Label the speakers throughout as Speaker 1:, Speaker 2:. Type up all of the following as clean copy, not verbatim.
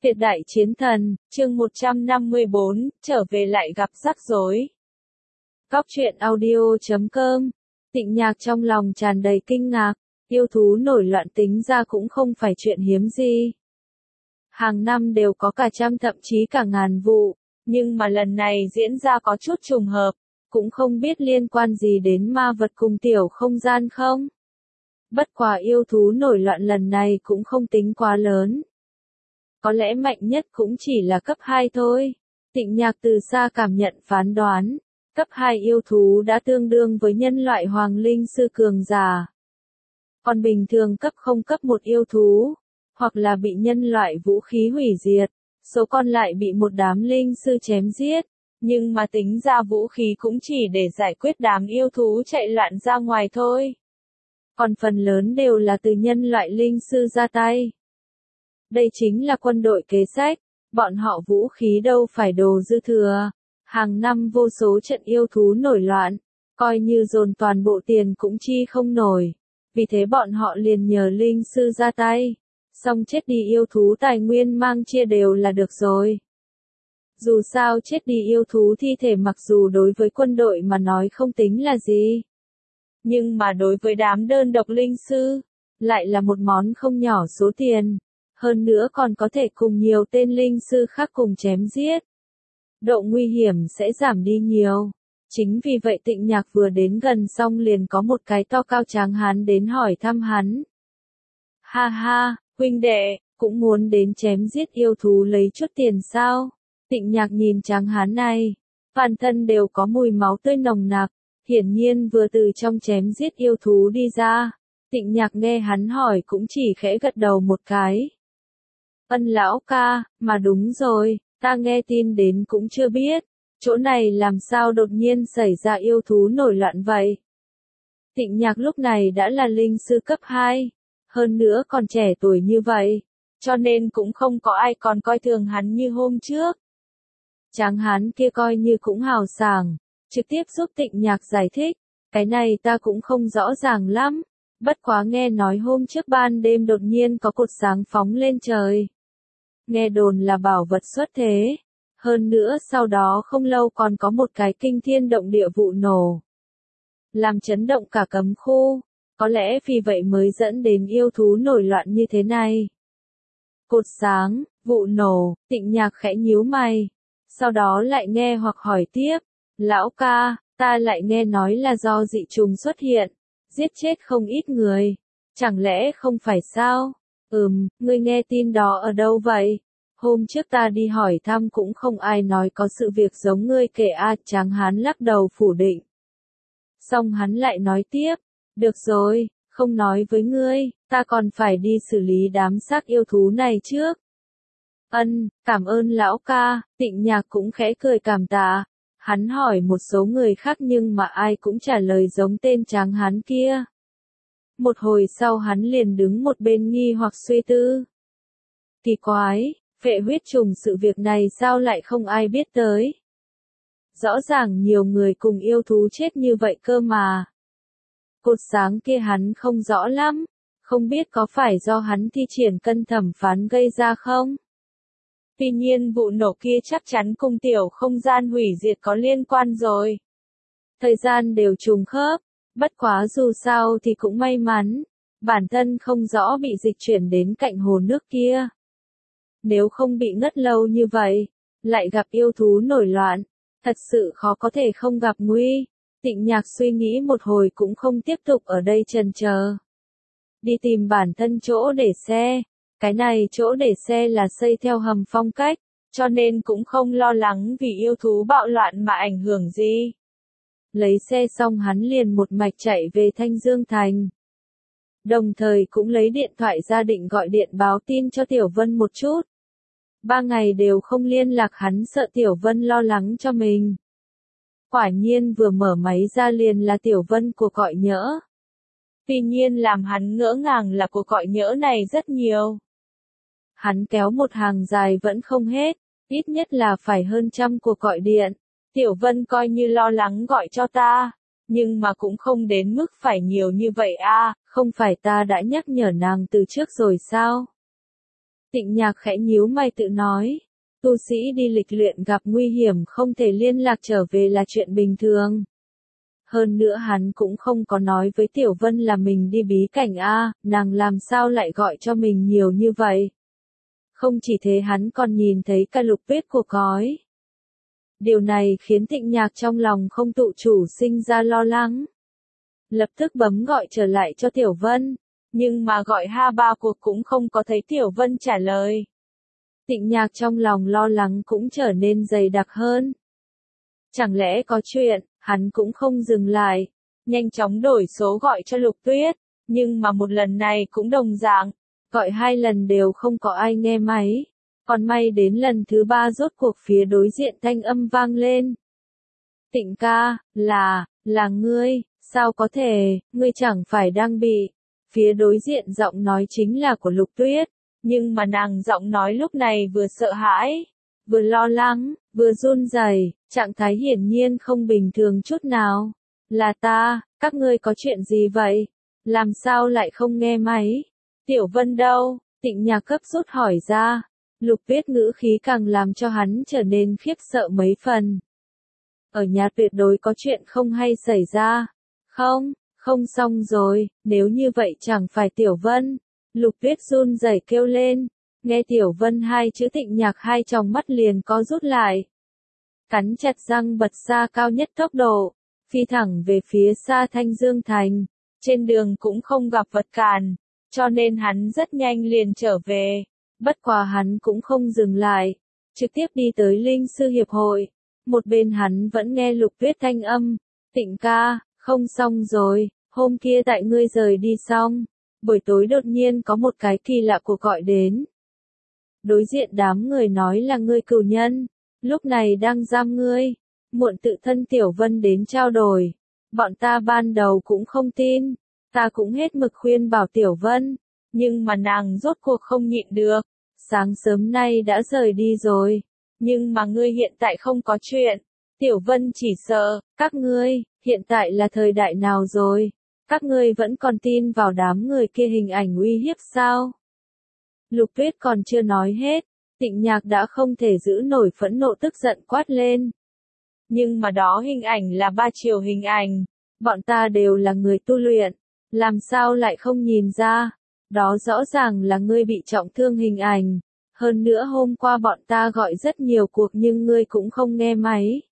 Speaker 1: Tuyệt đại chiến thần, chương 154, trở về lại gặp rắc rối. Góc truyện audio.com. Tịnh Nhạc trong lòng tràn đầy kinh ngạc, yêu thú nổi loạn tính ra cũng không phải chuyện hiếm gì. Hàng năm đều có cả trăm thậm chí cả ngàn vụ, nhưng mà lần này diễn ra có chút trùng hợp, cũng không biết liên quan gì đến ma vật cùng tiểu không gian không. Bất quá yêu thú nổi loạn lần này cũng không tính quá lớn. Có lẽ mạnh nhất cũng chỉ là cấp 2 thôi. Tịnh Nhạc từ xa cảm nhận phán đoán, cấp 2 yêu thú đã tương đương với nhân loại hoàng linh sư cường giả. Còn bình thường cấp 0 cấp 1 yêu thú, hoặc là bị nhân loại vũ khí hủy diệt, số còn lại bị một đám linh sư chém giết. Nhưng mà tính ra vũ khí cũng chỉ để giải quyết đám yêu thú chạy loạn ra ngoài thôi. Còn phần lớn đều là từ nhân loại linh sư ra tay. Đây chính là quân đội kế sách, bọn họ vũ khí đâu phải đồ dư thừa. Hàng năm vô số trận yêu thú nổi loạn, coi như dồn toàn bộ tiền cũng chi không nổi. Vì thế bọn họ liền nhờ linh sư ra tay, xong chết đi yêu thú tài nguyên mang chia đều là được rồi. Dù sao chết đi yêu thú thi thể mặc dù đối với quân đội mà nói không tính là gì. Nhưng mà đối với đám đơn độc linh sư, lại là một món không nhỏ số tiền. Hơn nữa còn có thể cùng nhiều tên linh sư khác cùng chém giết. Độ nguy hiểm sẽ giảm đi nhiều. Chính vì vậy Tịnh Nhạc vừa đến gần xong liền có một cái to cao tráng hán đến hỏi thăm hắn. Ha ha, huynh đệ, cũng muốn đến chém giết yêu thú lấy chút tiền sao? Tịnh Nhạc nhìn tráng hán này, toàn thân đều có mùi máu tươi nồng nặc, hiển nhiên vừa từ trong chém giết yêu thú đi ra. Tịnh Nhạc nghe hắn hỏi cũng chỉ khẽ gật đầu một cái. Ân lão ca, mà đúng rồi, ta nghe tin đến cũng chưa biết, chỗ này làm sao đột nhiên xảy ra yêu thú nổi loạn vậy. Tịnh Nhạc lúc này đã là linh sư cấp 2, hơn nữa còn trẻ tuổi như vậy, cho nên cũng không có ai còn coi thường hắn như hôm trước. Tráng hán kia coi như cũng hào sảng, trực tiếp giúp Tịnh Nhạc giải thích, cái này ta cũng không rõ ràng lắm, bất quá nghe nói hôm trước ban đêm đột nhiên có cột sáng phóng lên trời. Nghe đồn là bảo vật xuất thế. Hơn nữa sau đó không lâu còn có một cái kinh thiên động địa vụ nổ. Làm chấn động cả cấm khu. Có lẽ vì vậy mới dẫn đến yêu thú nổi loạn như thế này. Cột sáng, vụ nổ, Tịnh Nhạc khẽ nhíu mày. Sau đó lại nghe hoặc hỏi tiếp. Lão ca, ta lại nghe nói là do dị trùng xuất hiện. Giết chết không ít người. Chẳng lẽ không phải sao? Ngươi nghe tin đó ở đâu vậy? Hôm trước ta đi hỏi thăm cũng không ai nói có sự việc giống ngươi kể tráng hán lắc đầu phủ định. Xong hắn lại nói tiếp, được rồi, không nói với ngươi, ta còn phải đi xử lý đám xác yêu thú này trước. Cảm ơn lão ca, Tịnh Nhạc cũng khẽ cười cảm tạ. Hắn hỏi một số người khác nhưng mà ai cũng trả lời giống tên tráng hán kia. Một hồi sau hắn liền đứng một bên nghi hoặc suy tư. Kỳ quái, phệ huyết trùng sự việc này sao lại không ai biết tới? Rõ ràng nhiều người cùng yêu thú chết như vậy cơ mà. Cột sáng kia hắn không rõ lắm, không biết có phải do hắn thi triển cân thẩm phán gây ra không? Tuy nhiên vụ nổ kia chắc chắn cùng tiểu không gian hủy diệt có liên quan rồi. Thời gian đều trùng khớp. Bất quá dù sao thì cũng may mắn, bản thân không rõ bị dịch chuyển đến cạnh hồ nước kia. Nếu không bị ngất lâu như vậy, lại gặp yêu thú nổi loạn, thật sự khó có thể không gặp nguy. Tịnh Nhạc suy nghĩ một hồi cũng không tiếp tục ở đây chần chờ. Đi tìm bản thân chỗ để xe, cái này chỗ để xe là xây theo hầm phong cách, cho nên cũng không lo lắng vì yêu thú bạo loạn mà ảnh hưởng gì. Lấy xe xong hắn liền một mạch chạy về Thanh Dương Thành. Đồng thời cũng lấy điện thoại ra định gọi điện báo tin cho Tiểu Vân một chút. 3 ngày đều không liên lạc hắn sợ Tiểu Vân lo lắng cho mình. Quả nhiên vừa mở máy ra liền là Tiểu Vân cuộc gọi nhỡ. Tuy nhiên làm hắn ngỡ ngàng là cuộc gọi nhỡ này rất nhiều. Hắn kéo một hàng dài vẫn không hết, ít nhất là phải hơn 100 cuộc gọi điện. Tiểu Vân coi như lo lắng gọi cho ta, nhưng mà cũng không đến mức phải nhiều như vậy không phải ta đã nhắc nhở nàng từ trước rồi sao? Tịnh Nhạc khẽ nhíu mày tự nói. Tu sĩ đi lịch luyện gặp nguy hiểm không thể liên lạc trở về là chuyện bình thường. Hơn nữa hắn cũng không có nói với Tiểu Vân là mình đi bí cảnh a, nàng làm sao lại gọi cho mình nhiều như vậy. Không chỉ thế hắn còn nhìn thấy cả Lục Tuyết của cói. Điều này khiến Tịnh Nhạc trong lòng không tự chủ sinh ra lo lắng. Lập tức bấm gọi trở lại cho Tiểu Vân, nhưng mà gọi 2-3 cuộc cũng không có thấy Tiểu Vân trả lời. Tịnh Nhạc trong lòng lo lắng cũng trở nên dày đặc hơn. Chẳng lẽ có chuyện, hắn cũng không dừng lại, nhanh chóng đổi số gọi cho Lục Tuyết, nhưng mà một lần này cũng đồng dạng, gọi 2 lần đều không có ai nghe máy. Còn may đến lần thứ 3 rốt cuộc phía đối diện thanh âm vang lên. Tịnh ca, là ngươi, sao có thể, ngươi chẳng phải đang bị. Phía đối diện giọng nói chính là của Lục Tuyết, nhưng mà nàng giọng nói lúc này vừa sợ hãi, vừa lo lắng, vừa run rẩy, trạng thái hiển nhiên không bình thường chút nào. Là ta, các ngươi có chuyện gì vậy? Làm sao lại không nghe máy? Tiểu Vân đâu? Tịnh Nhạc cấp rút hỏi ra. Lục Tuyết ngữ khí càng làm cho hắn trở nên khiếp sợ mấy phần. Ở nhà tuyệt đối có chuyện không hay xảy ra. Không xong rồi, nếu như vậy chẳng phải Tiểu Vân. Lục Tuyết run rẩy kêu lên. Nghe Tiểu Vân 2 chữ Tịnh Nhạc 2 tròng mắt liền co rút lại. Cắn chặt răng bật xa cao nhất tốc độ, phi thẳng về phía xa Thanh Dương Thành. Trên đường cũng không gặp vật cản, cho nên hắn rất nhanh liền trở về. Bất quá hắn cũng không dừng lại, trực tiếp đi tới Linh Sư Hiệp hội. Một bên hắn vẫn nghe Lục Tuyết thanh âm. Tịnh ca, không xong rồi, hôm kia tại ngươi rời đi xong. Buổi tối đột nhiên có một cái kỳ lạ cuộc gọi đến. Đối diện đám người nói là ngươi cửu nhân, lúc này đang giam ngươi. Muộn tự thân Tiểu Vân đến trao đổi. Bọn ta ban đầu cũng không tin, ta cũng hết mực khuyên bảo Tiểu Vân, nhưng mà nàng rốt cuộc không nhịn được. Sáng sớm nay đã rời đi rồi, nhưng mà ngươi hiện tại không có chuyện. Tiểu Vân chỉ sợ, các ngươi, hiện tại là thời đại nào rồi? Các ngươi vẫn còn tin vào đám người kia hình ảnh uy hiếp sao? Lục Tuyết còn chưa nói hết, Tịnh Nhạc đã không thể giữ nổi phẫn nộ tức giận quát lên. Nhưng mà đó hình ảnh là 3 chiều hình ảnh, bọn ta đều là người tu luyện, làm sao lại không nhìn ra? Đó rõ ràng là ngươi bị trọng thương hình ảnh. Hơn nữa hôm qua bọn ta gọi rất nhiều cuộc nhưng ngươi cũng không nghe máy.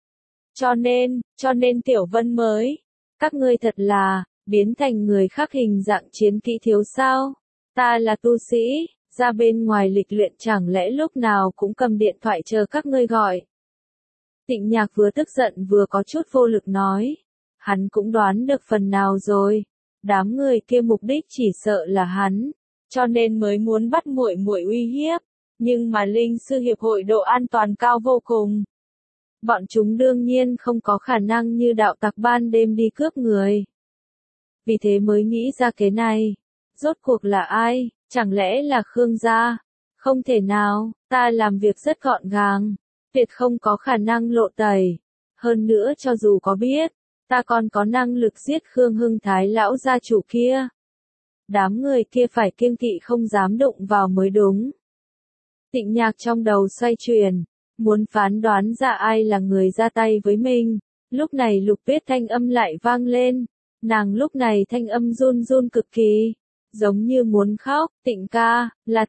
Speaker 1: Cho nên Tiểu Vân mới. Các ngươi thật là, biến thành người khác hình dạng chiến kỹ thiếu sao? Ta là tu sĩ, ra bên ngoài lịch luyện chẳng lẽ lúc nào cũng cầm điện thoại chờ các ngươi gọi. Tịnh Nhạc vừa tức giận vừa có chút vô lực nói. Hắn cũng đoán được phần nào rồi. Đám người kia mục đích chỉ sợ là hắn, cho nên mới muốn bắt muội muội uy hiếp, nhưng mà Linh Sư Hiệp hội độ an toàn cao vô cùng. Bọn chúng đương nhiên không có khả năng như đạo tặc ban đêm đi cướp người. Vì thế mới nghĩ ra cái này. Rốt cuộc là ai? Chẳng lẽ là Khương gia? Không thể nào, ta làm việc rất gọn gàng, tuyệt không có khả năng lộ tẩy. Hơn nữa cho dù có biết, ta còn có năng lực giết Khương Hưng Thái lão gia chủ kia. Đám người kia phải kiêng kỵ không dám đụng vào mới đúng. Tịnh Nhạc trong đầu xoay chuyển, muốn phán đoán ra ai là người ra tay với mình. Lúc này Lục Tuyết thanh âm lại vang lên. Nàng lúc này thanh âm run run cực kỳ, giống như muốn khóc. Tịnh ca, là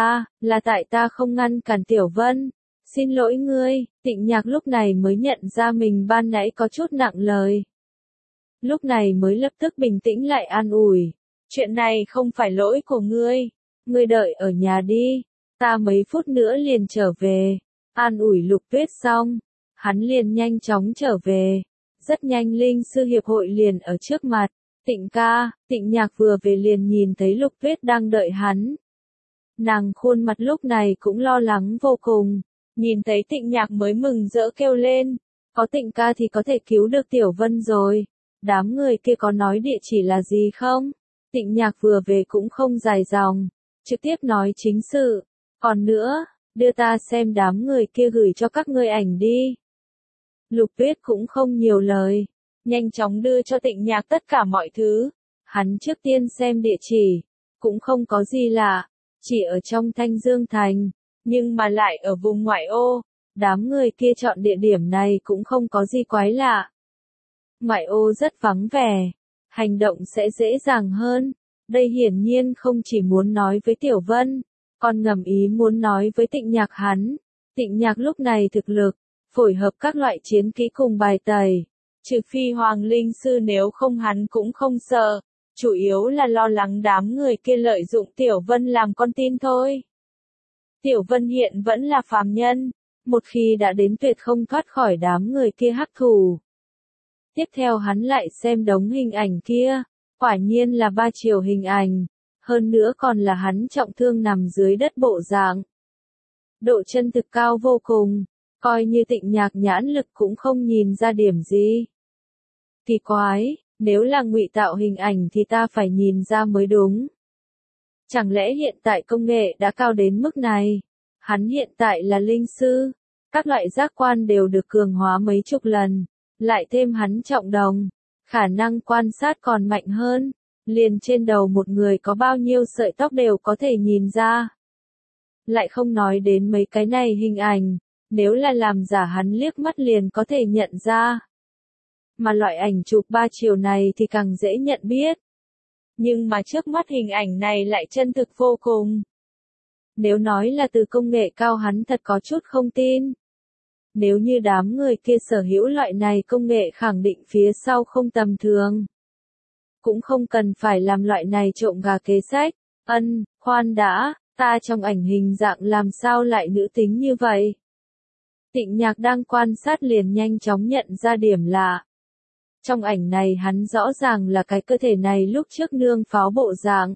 Speaker 1: tại ta không ngăn cản Tiểu Vân. Xin lỗi ngươi. Tịnh Nhạc lúc này mới nhận ra mình ban nãy có chút nặng lời. Lúc này mới lập tức bình tĩnh lại an ủi. Chuyện này không phải lỗi của ngươi. Ngươi đợi ở nhà đi. Ta mấy phút nữa liền trở về. An ủi Lục Tuyết xong. Hắn liền nhanh chóng trở về. Rất nhanh Linh Sư Hiệp hội liền ở trước mặt. Tịnh ca, Tịnh Nhạc vừa về liền nhìn thấy Lục Tuyết đang đợi hắn. Nàng khuôn mặt lúc này cũng lo lắng vô cùng. Nhìn thấy Tịnh Nhạc mới mừng rỡ kêu lên. Có Tịnh ca thì có thể cứu được Tiểu Vân rồi. Đám người kia có nói địa chỉ là gì không? Tịnh Nhạc vừa về cũng không dài dòng, trực tiếp nói chính sự. Còn nữa, đưa ta xem đám người kia gửi cho các ngươi ảnh đi. Lục Tuyết cũng không nhiều lời, nhanh chóng đưa cho Tịnh Nhạc tất cả mọi thứ. Hắn trước tiên xem địa chỉ, cũng không có gì lạ, chỉ ở trong Thanh Dương Thành, nhưng mà lại ở vùng ngoại ô, đám người kia chọn địa điểm này cũng không có gì quái lạ. Ngoại ô rất vắng vẻ, hành động sẽ dễ dàng hơn, đây hiển nhiên không chỉ muốn nói với Tiểu Vân, còn ngầm ý muốn nói với Tịnh Nhạc hắn. Tịnh Nhạc lúc này thực lực, phối hợp các loại chiến kỹ cùng bài tẩy, trừ phi Hoàng Linh Sư nếu không hắn cũng không sợ, chủ yếu là lo lắng đám người kia lợi dụng Tiểu Vân làm con tin thôi. Tiểu Vân hiện vẫn là phàm nhân, một khi đã đến tuyệt không thoát khỏi đám người kia hắc thủ. Tiếp theo hắn lại xem đống hình ảnh kia, quả nhiên là 3 chiều hình ảnh, hơn nữa còn là hắn trọng thương nằm dưới đất bộ dạng. Độ chân thực cao vô cùng, coi như Tịnh Nhạc nhãn lực cũng không nhìn ra điểm gì. Kỳ quái, nếu là ngụy tạo hình ảnh thì ta phải nhìn ra mới đúng. Chẳng lẽ hiện tại công nghệ đã cao đến mức này? Hắn hiện tại là linh sư, các loại giác quan đều được cường hóa mấy chục lần, lại thêm hắn trọng đồng, khả năng quan sát còn mạnh hơn, liền trên đầu một người có bao nhiêu sợi tóc đều có thể nhìn ra. Lại không nói đến mấy cái này hình ảnh, nếu là làm giả hắn liếc mắt liền có thể nhận ra. Mà loại ảnh chụp 3 chiều này thì càng dễ nhận biết. Nhưng mà trước mắt hình ảnh này lại chân thực vô cùng. Nếu nói là từ công nghệ cao hắn thật có chút không tin. Nếu như đám người kia sở hữu loại này công nghệ khẳng định phía sau không tầm thường. Cũng không cần phải làm loại này trộm gà kế sách. Khoan đã, ta trong ảnh hình dạng làm sao lại nữ tính như vậy? Tịnh Nhạc đang quan sát liền nhanh chóng nhận ra điểm lạ. Trong ảnh này hắn rõ ràng là cái cơ thể này lúc trước nương pháo bộ dạng.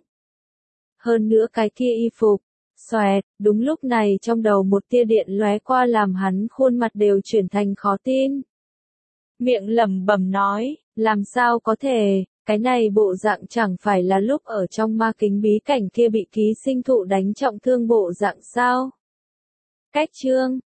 Speaker 1: Hơn nữa cái kia y phục, xoẹt, đúng lúc này trong đầu một tia điện lóe qua làm hắn khuôn mặt đều chuyển thành khó tin. Miệng lẩm bẩm nói, làm sao có thể, cái này bộ dạng chẳng phải là lúc ở trong ma kính bí cảnh kia bị ký sinh thụ đánh trọng thương bộ dạng sao? Cách chương